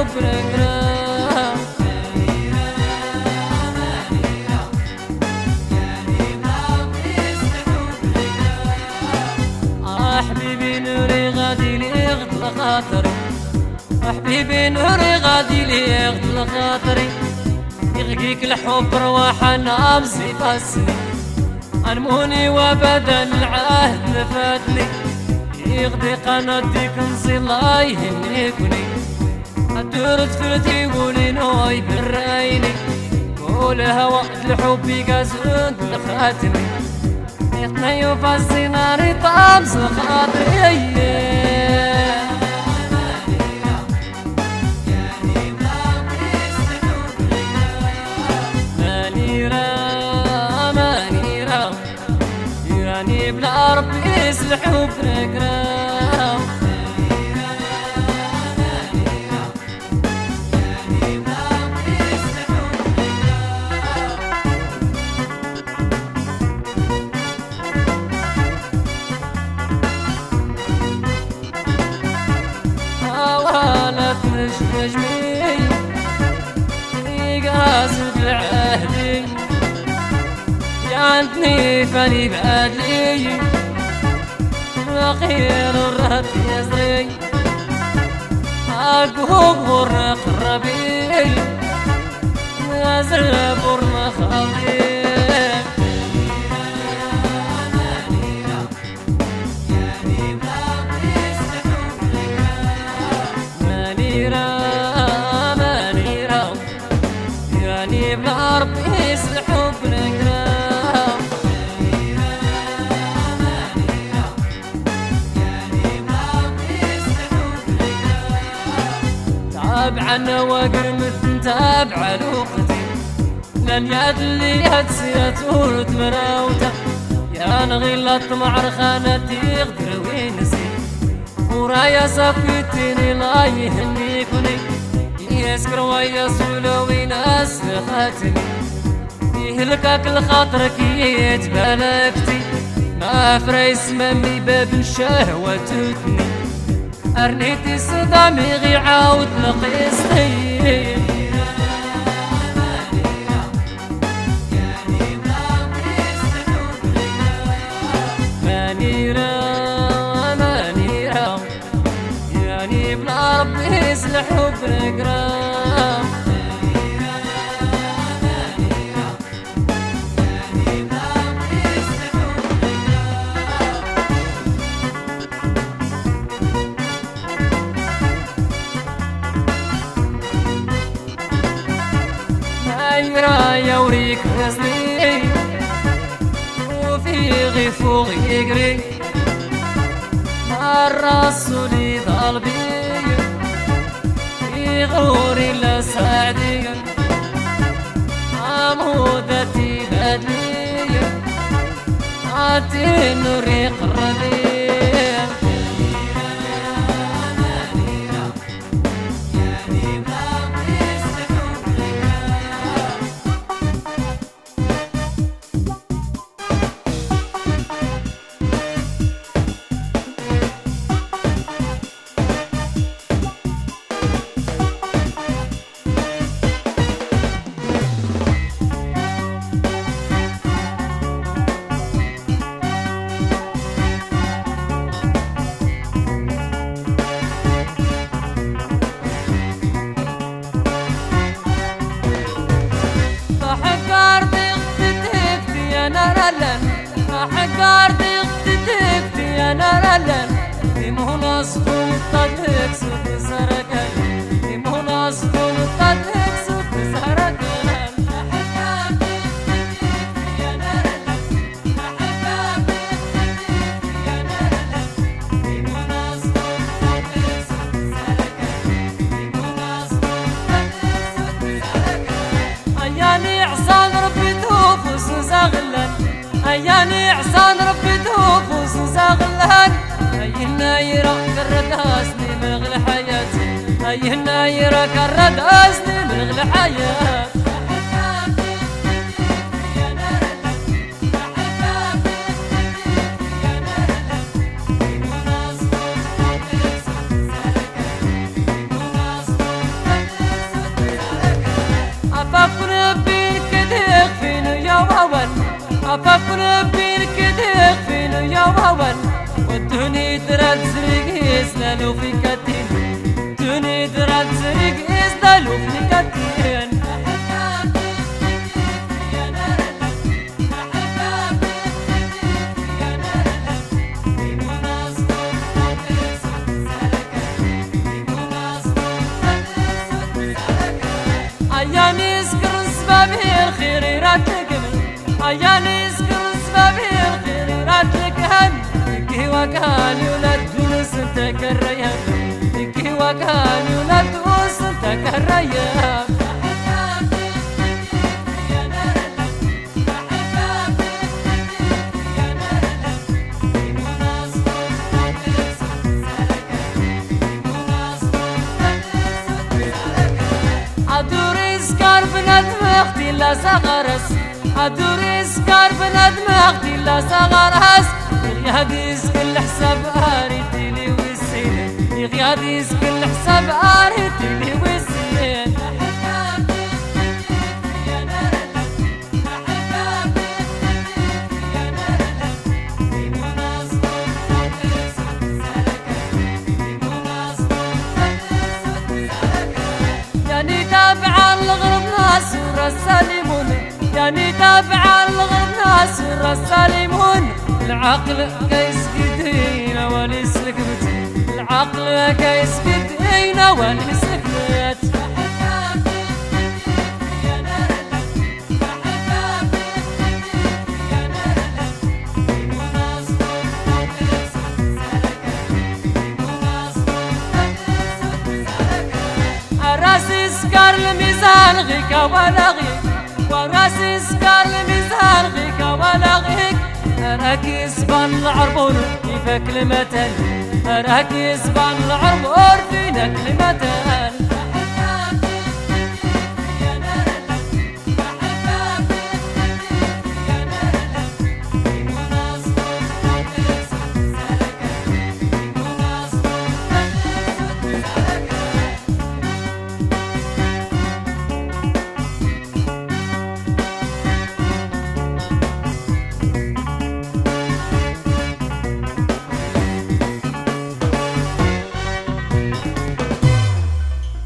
برقرا حبيبي نوري غادي لي يغضل خاطري حبيبي نوري غادي لي يغضل خاطري يغقيك الحب رواح نامزي فاسني أنموني وابدا العهد نفاتني يغدي قناتك نصي الله يهنيكني الدور تفرتي ولي نوي بالرايني قول هوا الحب قازون لخاتني يقنيو فاسي ناري طامس خاطري يعني بلا ربي يصلحوا برقرا حوالت نجمي يقاسد العهدي عندني فاني بعدلي خير الرهب يزري أقوه قربي نازل برنا خالي مانيرا يعني بلا ربي يصلحوا برقرا تابعنا وقرمت تابع لوقتي لن يدلي هدسيت ورد مراوته يا نغيل الطمع رخانتي يغدر وينسي ورايا صفيتني لا يهنيكني يسكر ويسولو ويناس خاتمي يهلكك لخاطرك يتبلكتي ما فريس ممي باب الشهوة تثني أرنيتي صدامي غي عاود نقيسني مانيرا يعني بلا ربي يصلحوا برقرا يا وريك رزني وفي غيفوغ يقري مع الرسول ضالبي يغوري لسعدي عمودتي بدلي عاتي نوري قربي حقارتي اختتكتي يا نرلن بمناصفهم الطدق سوق سرقن بمناصفهم الطدق سوق سرقن حقارتي اختتكتي يا نرلن حقارتي اختتكتي يا نرلن بمناصفهم الطدق سوق سرقن بمناصفهم الطدق سوق سرقن أياني عصان ربي توفوس زغلن أياني عصان ربي توفوس زغلن أيهنا يراك الرداسني مغل حياتي أيهنا يراك الرداسني مغل حياتي إزدالو في كتين توني درات سريق إزدالو في كتين أياني اسكر سبابي الخير راتك أياني اسكر سبابي الخير راتك هم تكي وكاني ولا تدوس انت كالريان تكي وكاني ولا تدوس انت كالريان أدوري سكار بندم أختي لا سغرس أدوري سكار بندم أختي لا سغرس يغياديس كل حساب آريتي لي وسين يغياديس كل حساب آريتي لي وسين يعني تابع الغرب ناس السالمون يعني تابع الغرب ناس السالمون العقل كيس قدينا وليسلك بت العقل كيس قدينا وليسلك بت راسي سكر الميزان غيك ولا غيك وراسي سكر الميزان غيك ولا غيك راكي سبان العربون كيفك المثل راكي سبان العربون فينا كلمتين